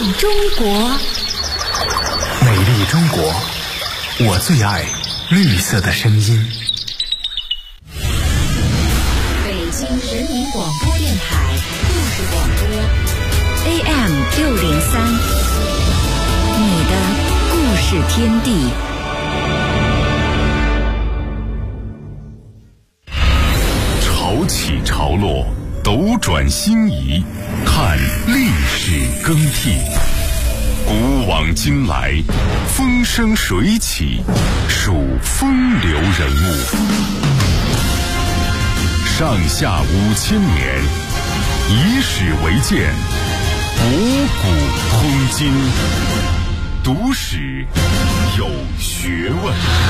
丽中国， 美丽中国，我最爱绿色的声音。 北京人民广播电台故事广播 AM 603，你的故事天地。 潮起潮落，斗转星移，看历史更替。古往今来，风生水起，数风流人物。上下5000年，以史为鉴，博古通今，读史有学问。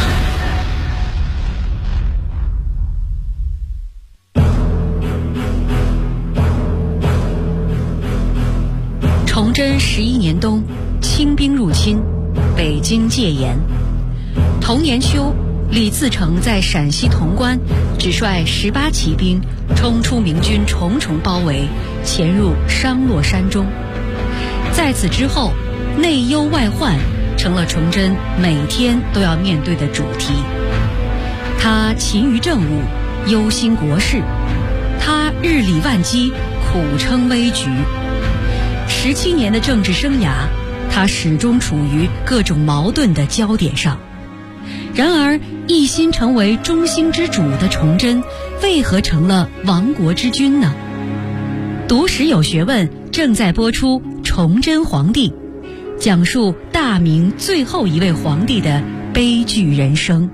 崇祯11年冬，清兵入侵，北京戒严。同年秋，李自成在陕西潼关只率18骑兵冲出明军重重包围，潜入商洛山中。在此之后，内忧外患成了崇祯每天都要面对的主题。他勤于政务，忧心国事；他日理万机，苦撑危局。17年的政治生涯，他始终处于各种矛盾的焦点上。然而，一心成为中兴之主的崇祯，为何成了亡国之君呢？读史有学问正在播出《崇祯皇帝》，讲述大明最后一位皇帝的悲剧人生。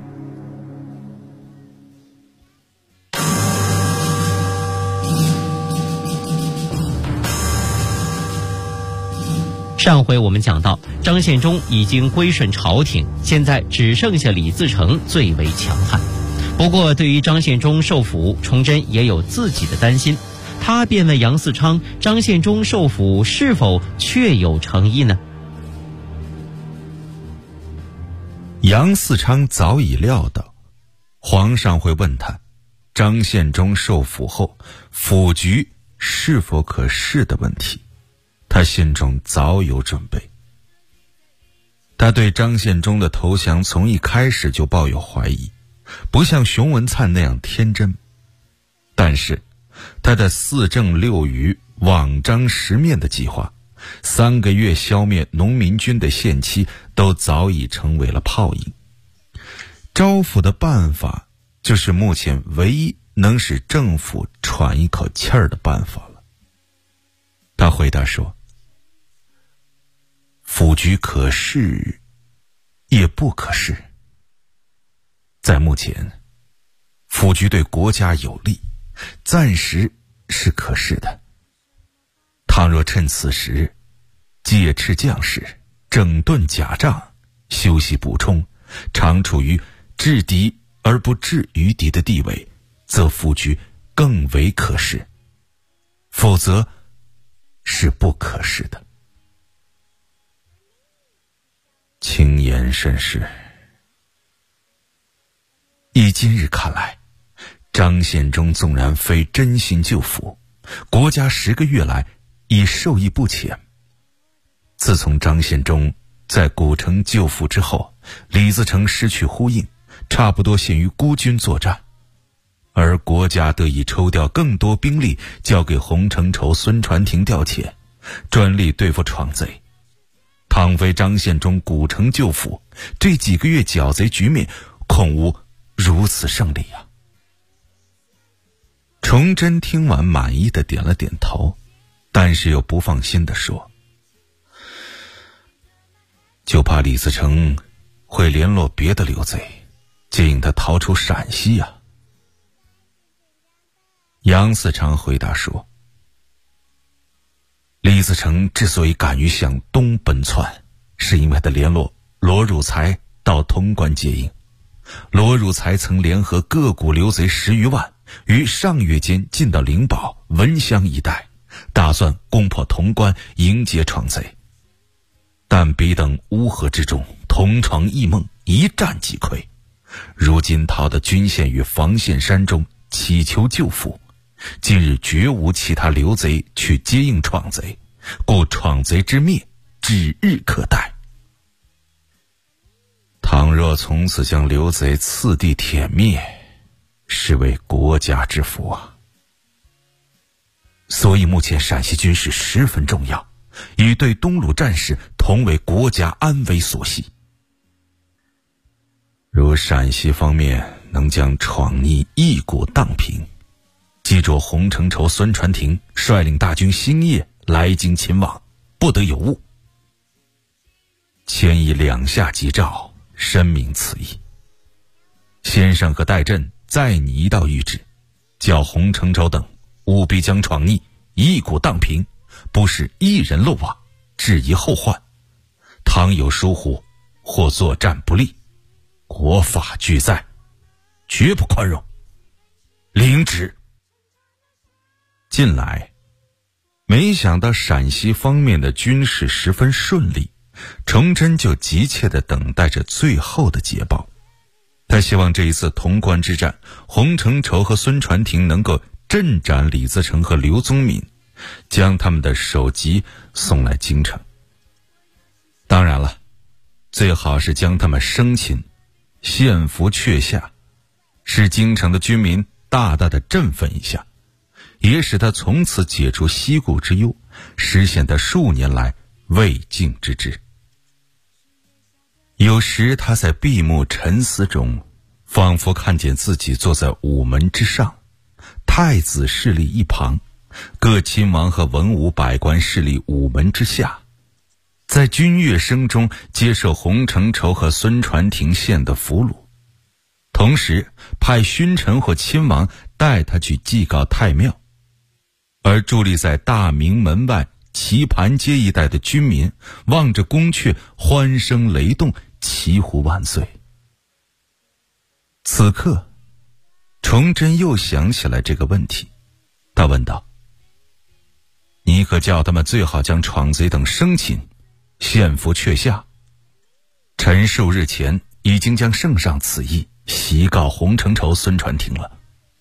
上回我们讲到，张献忠已经归顺朝廷，现在只剩下李自成最为强悍。不过对于张献忠受俘，崇祯也有自己的担心。他便问杨嗣昌，张献忠受俘是否确有诚意呢？ 杨嗣昌早已料到皇上会问他张献忠受俘后府局是否可视的问题，他心中早有准备。他对张献忠的投降从一开始就抱有怀疑，不像熊文灿那样天真。但是他的4正6余网张10面的计划，3个月消灭农民军的限期，都早已成为了泡影。招抚的办法就是目前唯一能使政府喘一口气儿的办法了。他回答说，府局可视也不可视。在目前，府局对国家有利，暂时是可视的。倘若趁此时戒斥将士，整顿假仗，修习补充，常处于制敌而不制于敌的地位，则府局更为可视，否则是不可视的。轻言慎事。以今日看来，张献忠纵然非真心救俘，国家10个月来已受益不浅。自从张献忠在古城救俘之后，李自成失去呼应，差不多陷于孤军作战，而国家得以抽调更多兵力交给洪承畴、孙传庭调遣，专力对付闯贼。倘非张献忠古城救俘，这几个月剿贼局面恐无如此胜利啊！崇祯听完满意的点了点头，但是又不放心地说，就怕李自成会联络别的流贼，接应他逃出陕西啊。杨嗣昌回答说，李自成之所以敢于向东奔窜，是因为他联络罗汝才到潼关接应。罗汝才曾联合各股流贼10余万，于上月间进到灵宝、文乡一带，打算攻破潼关，迎接闯贼。但彼等乌合之众，同床异梦，一战即溃。如今逃到军县与防县山中，祈求救俘。近日绝无其他流贼去接应闯贼， 故闯贼之灭指日可待。倘若从此将刘贼次第殄灭，是为国家之福啊！所以目前陕西军事十分重要，与对东鲁战事同为国家安危所系。如陕西方面能将闯逆一鼓荡平，记着洪承畴、孙传庭率领大军星夜来京勤王，不得有误。千以两下急诏，深明此意。先生和戴震再拟一道谕旨，叫洪承畴等务必将闯逆一鼓荡平，不是一人漏网，致一后患。倘有疏忽或作战不利，国法俱在，绝不宽容。领旨。近来没想到陕西方面的军事十分顺利，崇祯就急切地等待着最后的捷报。他希望这一次潼关之战，洪承畴和孙传庭能够镇斩李自成和刘宗敏，将他们的首级送来京城。当然了，最好是将他们生擒，献俘阙下，使京城的军民大大的振奋一下，也使他从此解除息鼓之忧，实现他数年来未竟之志。有时他在闭目沉思中，仿佛看见自己坐在午门之上，太子侍立一旁，各亲王和文武百官侍立午门之下，在军乐声中接受洪承畴和孙传庭献的俘虏，同时派勋臣或亲王带他去祭告太庙。而伫立在大明门外棋盘街一带的军民望着宫阙，欢声雷动，齐呼万岁。此刻崇祯又想起来这个问题，他问道：你可叫他们最好将闯贼等生擒，献俘阙下。臣数日前已经将圣上此意袭告洪承畴、孙传庭了。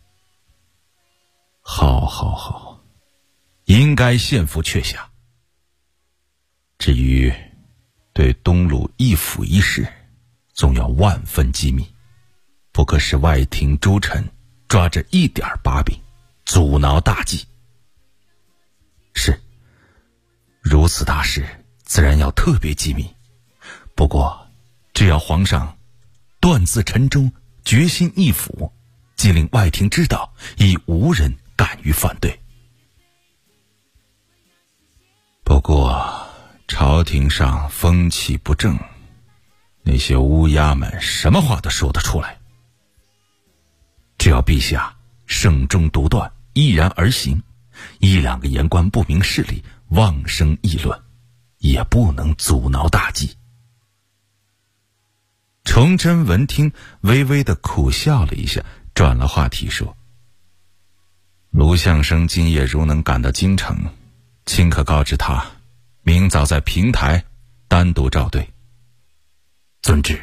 好，应该献俘阙下。至于对东鲁一府一事，总要万分机密，不可使外廷诸臣抓着一点把柄，阻挠大计。是，如此大事自然要特别机密，不过只要皇上断自臣中，决心一府，即令外廷知道，已无人敢于反对。不过朝廷上风气不正，那些乌鸦们什么话都说得出来。只要陛下慎终独断，毅然而行，一两个言官不明事理妄生议论，也不能阻挠大计。崇祯闻听，微微的苦笑了一下，转了话题说：卢相生今夜如能赶到京城，请可告知他，明早在平台单独召对。遵旨。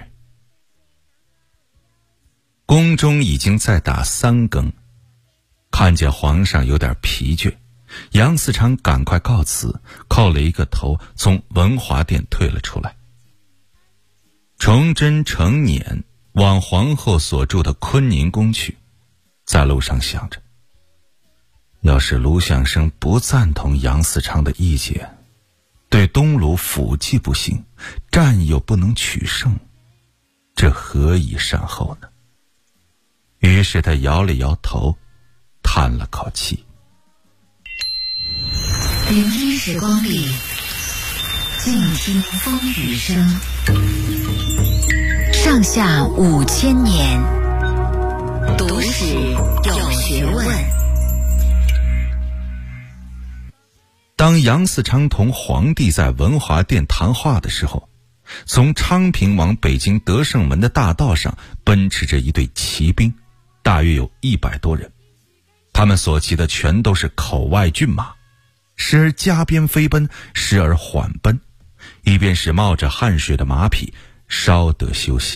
宫中已经在打3更，看见皇上有点疲倦，杨嗣昌赶快告辞，叩了一个头，从文华殿退了出来。崇祯乘辇往皇后所住的坤宁宫去，在路上想着，要是卢相生不赞同杨嗣昌的意见，对东鲁辅祭不行，战又不能取胜，这何以善后呢？于是他摇了摇头，叹了口气。 聆听时光里，静听风雨声。上下5000年，读史有学问。 当杨嗣昌同皇帝在文华殿谈话的时候，从昌平往北京德胜门的大道上奔驰着一队骑兵，大约有100多人。他们所骑的全都是口外骏马，时而加鞭飞奔，时而缓奔，以便使冒着汗水的马匹稍得休息。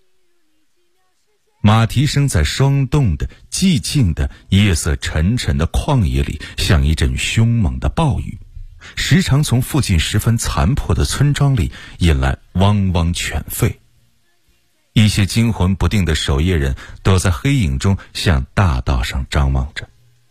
马蹄声在霜冻的寂静的夜色沉沉的旷野里，像一阵凶猛的暴雨， 时常从附近十分残破的村庄里引来汪汪犬吠。一些惊魂不定的守夜人躲在黑影中向大道上张望着。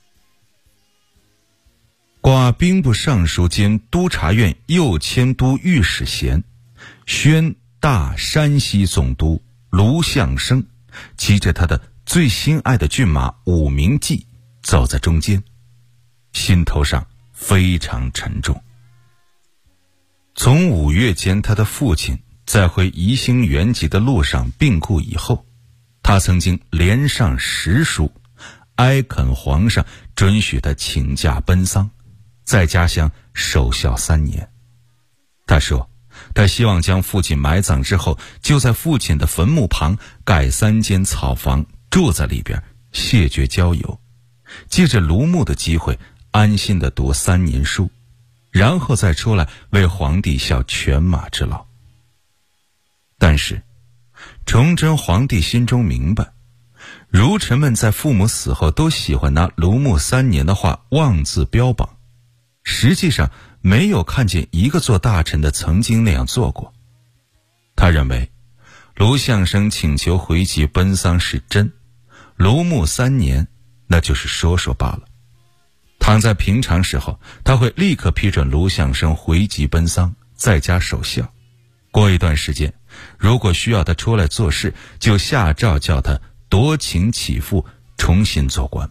挂兵部尚书兼督察院右迁都御史衔、宣大山西总督卢象升骑着他的最心爱的骏马武明骑走在中间，心头上非常沉重。从5月间他的父亲在回宜兴原籍的路上病故以后，他曾经连上10书哀恳皇上准许他请假奔丧，在家乡守孝3年。他说他希望将父亲埋葬之后，就在父亲的坟墓旁盖3间草房，住在里边谢绝交友，借着庐墓的机会安心地读3年书，然后再出来为皇帝效犬马之劳。但是崇祯皇帝心中明白，儒臣们在父母死后都喜欢拿庐墓3年的话妄自标榜，实际上没有看见一个做大臣的曾经那样做过。他认为卢象升请求回籍奔丧是真，庐墓3年那就是说说罢了。倘在平常时候，他会立刻批准卢象升回籍奔丧，在家守孝。过一段时间，如果需要他出来做事，就下诏叫他夺情起复，重新做官。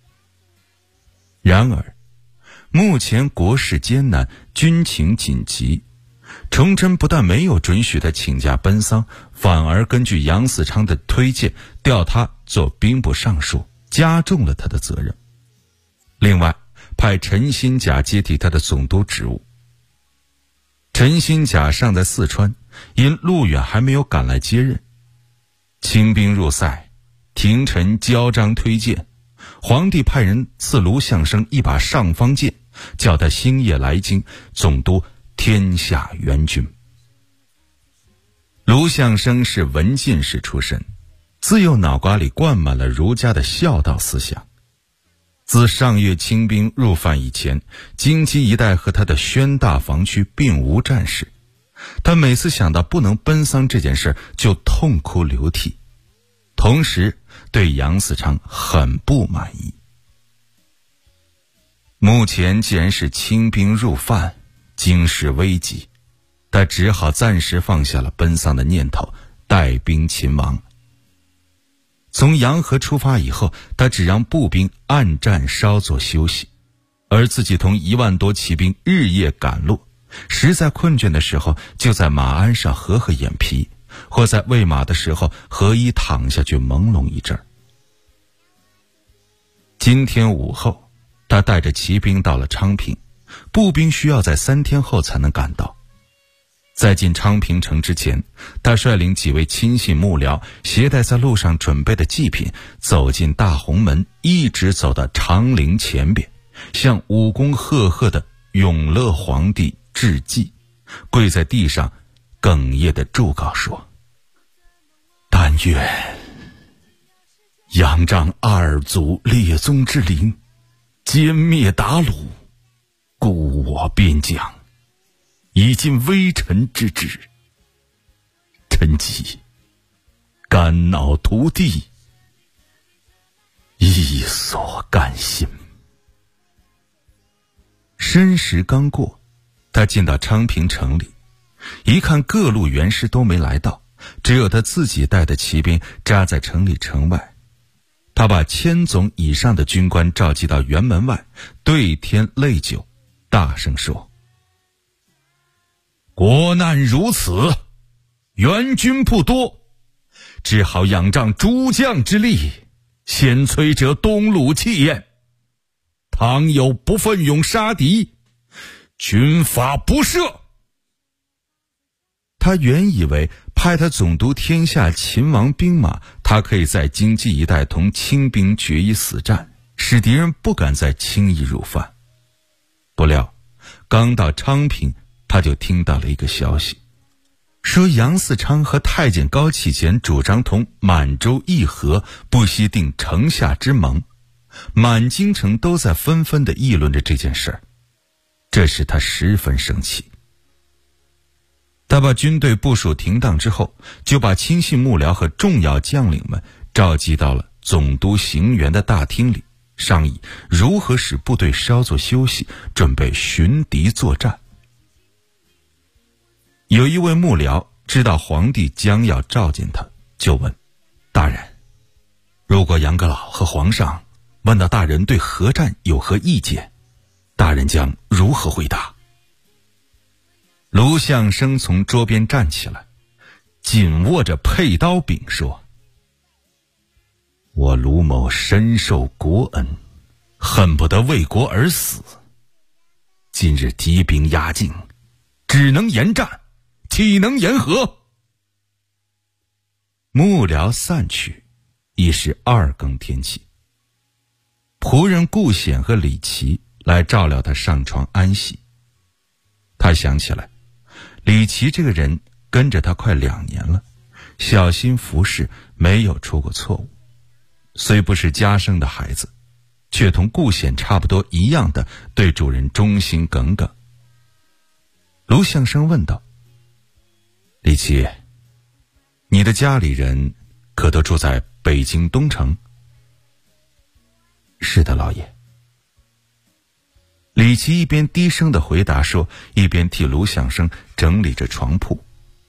然而目前国事艰难，军情紧急，崇祯不但没有准许他请假奔丧，反而根据杨嗣昌的推荐调他做兵部尚书，加重了他的责任。另外派陈新甲接替他的总督职务。陈新甲尚在四川，因路远还没有赶来接任。清兵入塞，廷臣交章推荐，皇帝派人赐卢象升一把尚方剑，叫他星夜来京，总督天下援军。卢象升是文进士出身，自幼脑瓜里灌满了儒家的孝道思想。自上月清兵入犯以前，京畿一带和他的宣大防区并无战事，他每次想到不能奔丧这件事就痛哭流涕，同时对杨嗣昌很不满意。目前既然是清兵入犯，京师危急，他只好暂时放下了奔丧的念头，带兵勤王。从洋河出发以后，他只让步兵暗战稍作休息，而自己同1万多骑兵日夜赶路，实在困倦的时候就在马鞍上合合眼皮，或在喂马的时候合衣躺下去朦胧一阵儿。今天午后，他带着骑兵到了昌平，步兵需要在3天后才能赶到。在进昌平城之前，他率领几位亲信幕僚，携带在路上准备的祭品，走进大红门，一直走到长陵前边，向武功赫赫的永乐皇帝致祭，跪在地上哽咽地祝告说：但愿仰仗2祖列宗之灵，歼灭鞑虏，固我边疆，以尽微臣之志。臣既肝脑涂地，亦所甘心。申时刚过，他进到昌平城里，一看各路元师都没来到，只有他自己带的骑兵扎在城里城外。他把1000总以上的军官召集到辕门外，对天泪酒，大声说：国难如此，援军不多，只好仰仗诸将之力，先催者东鲁气焰。倘有不奋勇杀敌，军法不赦。他原以为派他总督天下秦王兵马，他可以在京畿一带同清兵决一死战，使敌人不敢再轻易入犯。不料刚到昌平，他就听到了一个消息，说杨嗣昌和太监高启乾主张同满洲议和，不惜定城下之盟。满京城都在纷纷地议论着这件事儿。 这使他十分生气。他把军队部署停当之后，就把亲信幕僚和重要将领们召集到了总督行辕的大厅里，商议如何使部队稍作休息，准备寻敌作战。有一位幕僚知道皇帝将要召见他，就问大人，如果杨阁老和皇上问到大人对和战有何意见，大人将如何回答？卢象升从桌边站起来，紧握着佩刀柄说，我卢某深受国恩，恨不得为国而死，今日敌兵压境，只能言战，岂能言和？幕僚散去，已是2更天气。仆人顾显和李琦来照料他上床安息。他想起来，李琦这个人跟着他快2年了，小心服侍，没有出过错误。虽不是家生的孩子，却同顾显差不多一样的对主人忠心耿耿。卢象升问道，李琦，你的家里人可都住在北京东城？是的，老爷。李琦一边低声的回答说，一边替卢象升整理着床铺。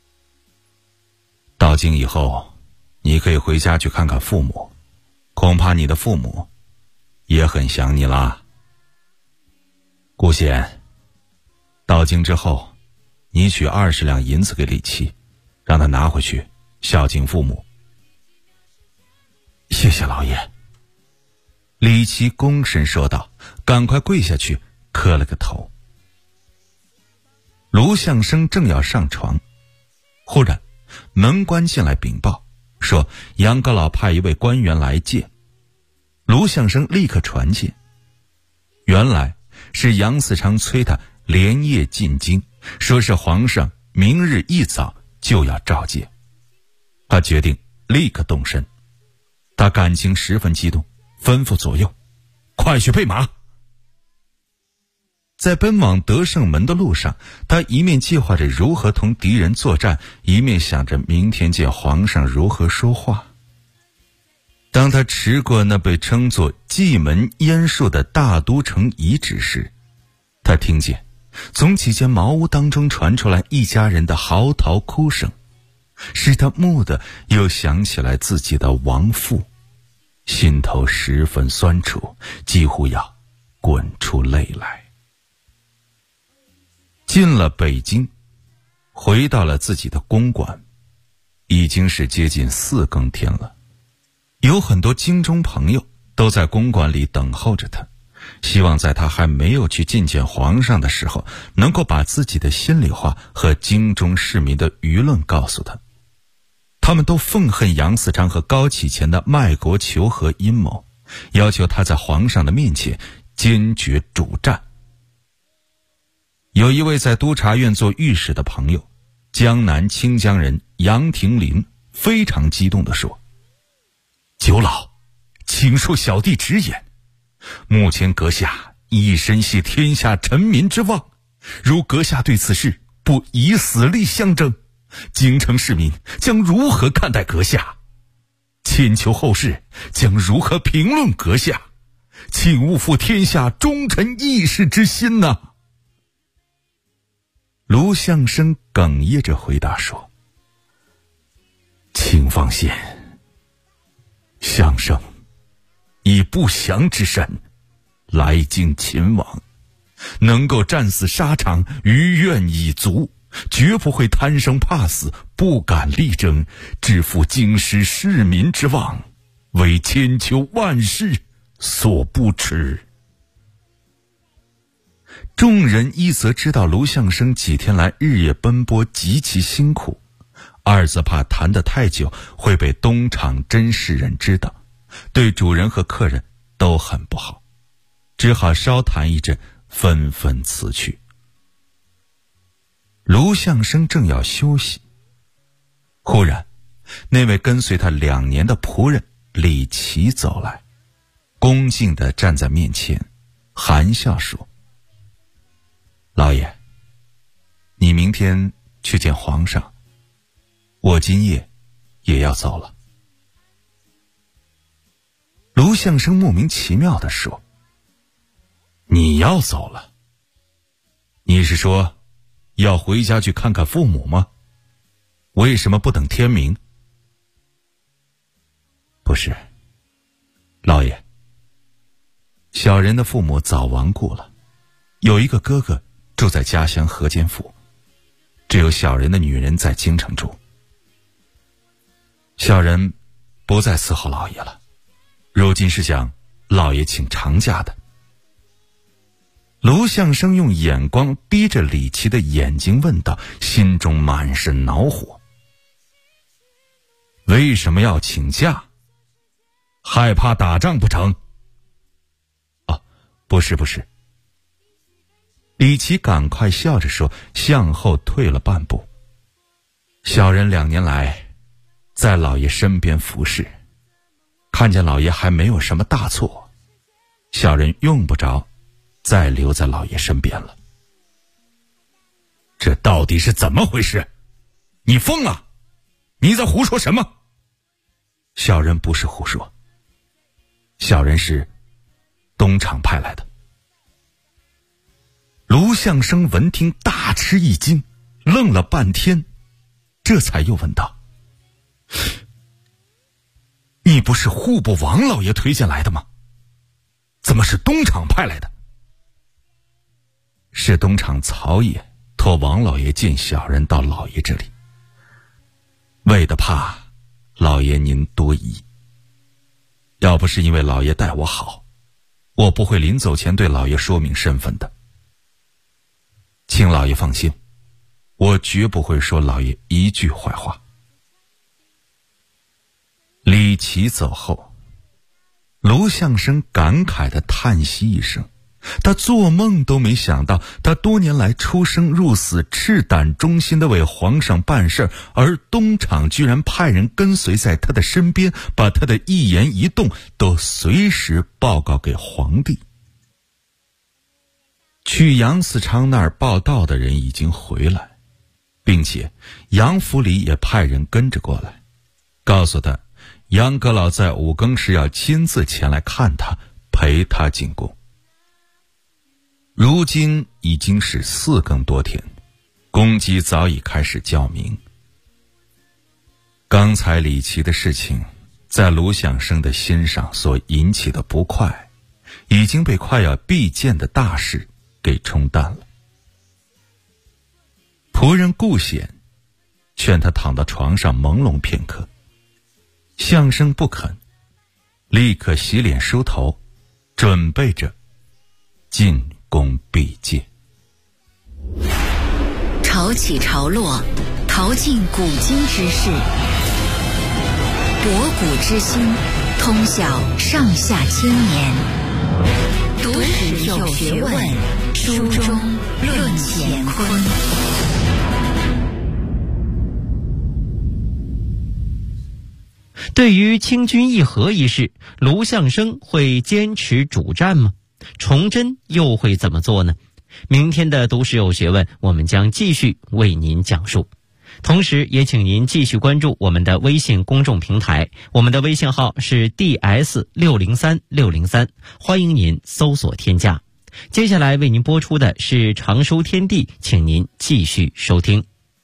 到京以后，你可以回家去看看父母，恐怕你的父母也很想你啦。顾显，到京之后，你取20两银子给李琦，让他拿回去孝敬父母。谢谢老爷。李琦躬身说道，赶快跪下去磕了个头。卢象升正要上床，忽然门官进来禀报说，杨阁老派一位官员来见。卢象升立刻传见，原来是杨嗣昌催他连夜进京，说是皇上明日一早就要召见。他决定立刻动身，他感情十分激动，吩咐左右，快去备马。在奔往德胜门的路上，他一面计划着如何同敌人作战，一面想着明天见皇上如何说话。当他驰过那被称作蓟门烟树的大都城遗址时，他听见从几间茅屋当中传出来一家人的嚎啕哭声，使他蓦地又想起来自己的亡父，心头十分酸楚，几乎要滚出泪来。进了北京，回到了自己的公馆，已经是接近4更天了。有很多京中朋友都在公馆里等候着他，希望在他还没有去觐见皇上的时候，能够把自己的心里话和京中市民的舆论告诉他。他们都愤恨杨嗣昌和高启乾的卖国求和阴谋，要求他在皇上的面前坚决主战。有一位在督察院做御史的朋友，江南清江人杨廷林，非常激动地说，九老，请恕小弟直言，目前阁下一身系天下臣民之望，如阁下对此事不以死力相争，京城市民将如何看待阁下？千秋后世将如何评论阁下？请勿负天下忠臣义士之心呐！卢象升哽咽着回答说，请放心，相生以不祥之身来京勤王，能够战死沙场，余愿已足，绝不会贪生怕死，不敢力争，致负京师市民之望，为千秋万世所不耻。众人一则知道卢象升几天来日夜奔波极其辛苦，二则怕谈得太久会被东厂甄氏人知道，对主人和客人都很不好，只好稍谈一阵，纷纷辞去。卢象升正要休息，忽然那位跟随他2年的仆人李琦走来，恭敬地站在面前，含笑说， 老爷，你明天去见皇上，我今夜也要走了。卢相生莫名其妙地说：你要走了？你是说要回家去看看父母吗？为什么不等天明？不是，老爷，小人的父母早亡故了，有一个哥哥住在家乡河间府，只有小人的女人在京城住。小人不再伺候老爷了，如今是向老爷请长假的。卢相生用眼光逼着李琦的眼睛问道，心中满是恼火。为什么要请假？害怕打仗不成？不是。李琦赶快笑着说，向后退了半步。小人2年来在老爷身边服侍，看见老爷还没有什么大错，小人用不着再留在老爷身边了。这到底是怎么回事？你疯了？你在胡说什么？小人不是胡说，小人是东厂派来的。卢相生闻听大吃一惊，愣了半天，这才又问道：你不是户部王老爷推荐来的吗？怎么是东厂派来的？是东厂曹爷托王老爷见小人到老爷这里，为的怕老爷您多疑。要不是因为老爷待我好，我不会临走前对老爷说明身份的。请老爷放心，我绝不会说老爷一句坏话。李琦走后，卢相生感慨地叹息一声，他做梦都没想到，他多年来出生入死，赤胆忠心地为皇上办事，而东厂居然派人跟随在他的身边，把他的一言一动都随时报告给皇帝。去杨嗣昌那儿报道的人已经回来，并且杨府里也派人跟着过来，告诉他杨阁老在5更时要亲自前来看他，陪他进宫。如今已经是4更多天，公鸡早已开始叫鸣。刚才李琦的事情在卢相生的心上所引起的不快，已经被快要必见的大事给冲淡了。仆人顾显劝他躺到床上朦胧片刻，相生不肯，立刻洗脸梳头，准备着进宫避戒。 潮起潮落，淘尽古今之事，博古知新，通晓上下千年，读史有学问，书中论乾坤。 对于清君议和一事，卢相生会坚持主战吗？崇祯又会怎么做呢？明天的读史有学问，我们将继续为您讲述。同时也请您继续关注我们的微信公众平台，我们的微信号是 DS603603，欢迎您搜索添加。接下来为您播出的是长收天地，请您继续收听。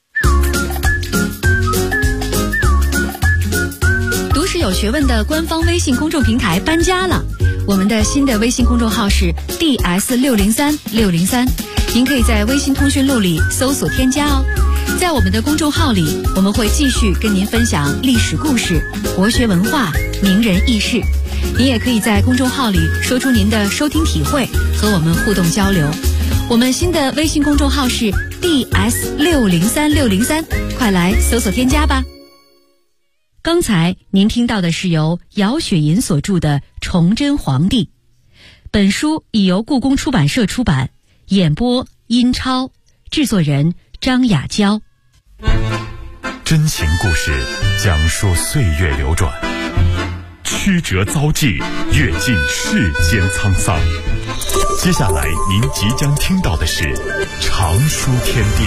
读史有学问的官方微信公众平台搬家了，我们的新的微信公众号是 DS603603，您可以在微信通讯录里搜索添加哦。在我们的公众号里，我们会继续跟您分享历史故事、国学文化、名人轶事。您也可以在公众号里说出您的收听体会，和我们互动交流。我们新的微信公众号是 DS603603，快来搜索添加吧。刚才您听到的是由姚雪银所著的《崇祯皇帝》，本书已由故宫出版社出版，演播殷超，制作人张雅娇。 真情故事讲述岁月流转， 曲折遭际，阅尽世间沧桑。接下来您即将听到的是常书天地。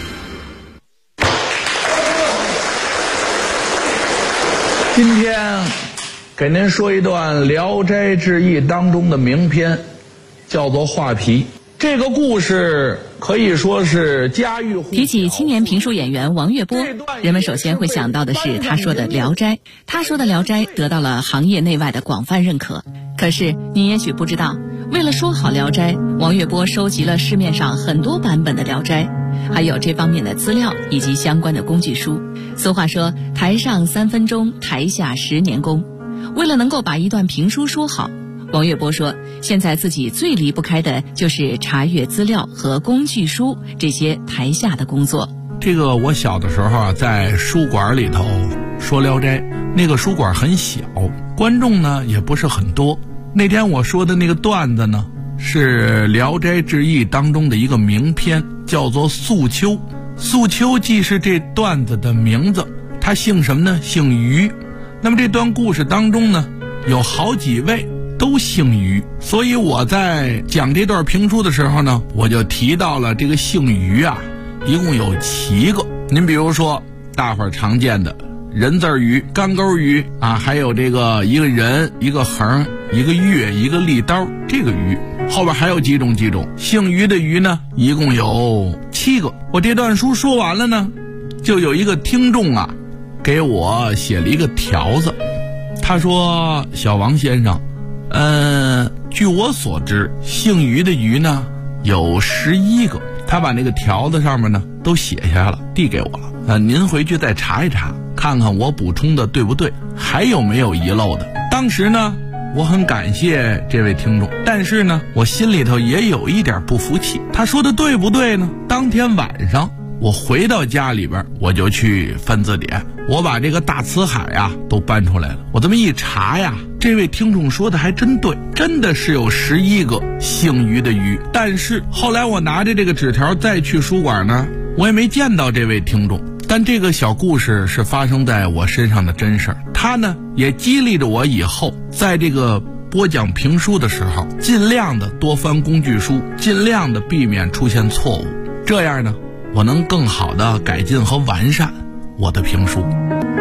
今天给您说一段《聊斋志异》当中的名篇，叫做《画皮》。这个故事可以说是家喻户晓。 提起青年评书演员王月波，人们首先会想到的是他说的《聊斋》。他说的《聊斋》得到了行业内外的广泛认可。可是你也许不知道，为了说好《聊斋》，王月波收集了市面上很多版本的《聊斋》，还有这方面的资料以及相关的工具书。俗话说，台上3分钟，台下10年功。为了能够把一段评书说好，王月波说，现在自己最离不开的就是查阅资料和工具书这些台下的工作。 这个我小的时候啊，在书馆里头说《聊斋》，那个书馆很小，观众呢也不是很多。那天我说的那个段子呢，是《聊斋志异》当中的一个名篇，叫做《素秋》。素秋既是这段子的名字，他姓什么呢？姓于。那么这段故事当中呢，有好几位都姓于，所以我在讲这段评书的时候呢，我就提到了这个姓于啊，一共有7个。您比如说大伙儿常见的人字鱼、干钩鱼啊，还有这个一个人、一个横、一个月、一个利刀，这个鱼后边还有几种。姓于的鱼呢，一共有7个。我这段书说完了呢，就有一个听众啊给我写了一个条子，他说：小王先生，据我所知，姓于的于呢有11个。他把那个条子上面呢都写下来了，递给我了。您回去再查一查，看看我补充的对不对，还有没有遗漏的。当时呢，我很感谢这位听众，但是呢，我心里头也有一点不服气。他说的对不对呢？当天晚上我回到家里边，我就去翻字典，我把这个大辞海啊都搬出来了。我这么一查呀，这位听众说的还真对，真的是有11个姓于的于。但是后来我拿着这个纸条再去书馆呢，我也没见到这位听众。但这个小故事是发生在我身上的真事儿，它呢也激励着我以后在这个播讲评书的时候，尽量的多翻工具书，尽量的避免出现错误，这样呢我能更好的改进和完善我的评书。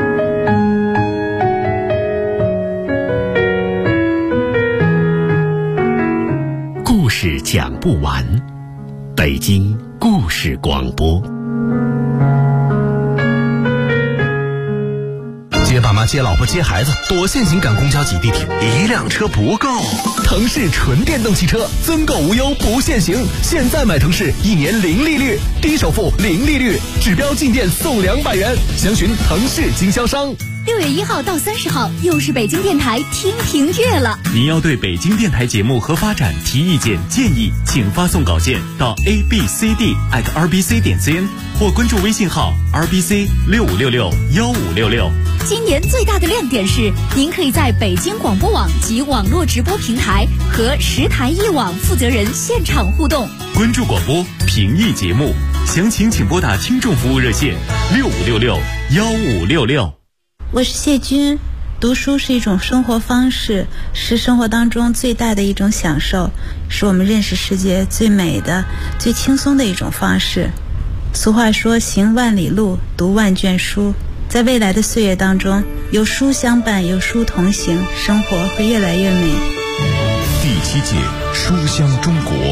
故事讲不完，北京故事广播。接爸妈、接老婆、接孩子，多限行赶公交挤地铁，一辆车不够。腾势纯电动汽车，增购无忧不限行，现在买腾势1年0利率，低首付0利率，指标进店送200元，详询腾势经销商。 6月1号到30号，又是北京电台听评月了。 您要对北京电台节目和发展提意见建议，请发送稿件到 abcd@rbc.cn 或关注微信号 rbc65661566。 今年最大的亮点是，您可以在北京广播网及网络直播平台和10台1网负责人现场互动。 关注广播，评议节目，详情请拨打听众服务热线65661566。 我是谢军，读书是一种生活方式，是生活当中最大的一种享受，是我们认识世界最美的、最轻松的一种方式。俗话说，行万里路，读万卷书。在未来的岁月当中，有书相伴，有书同行，生活会越来越美。 第7届书香中国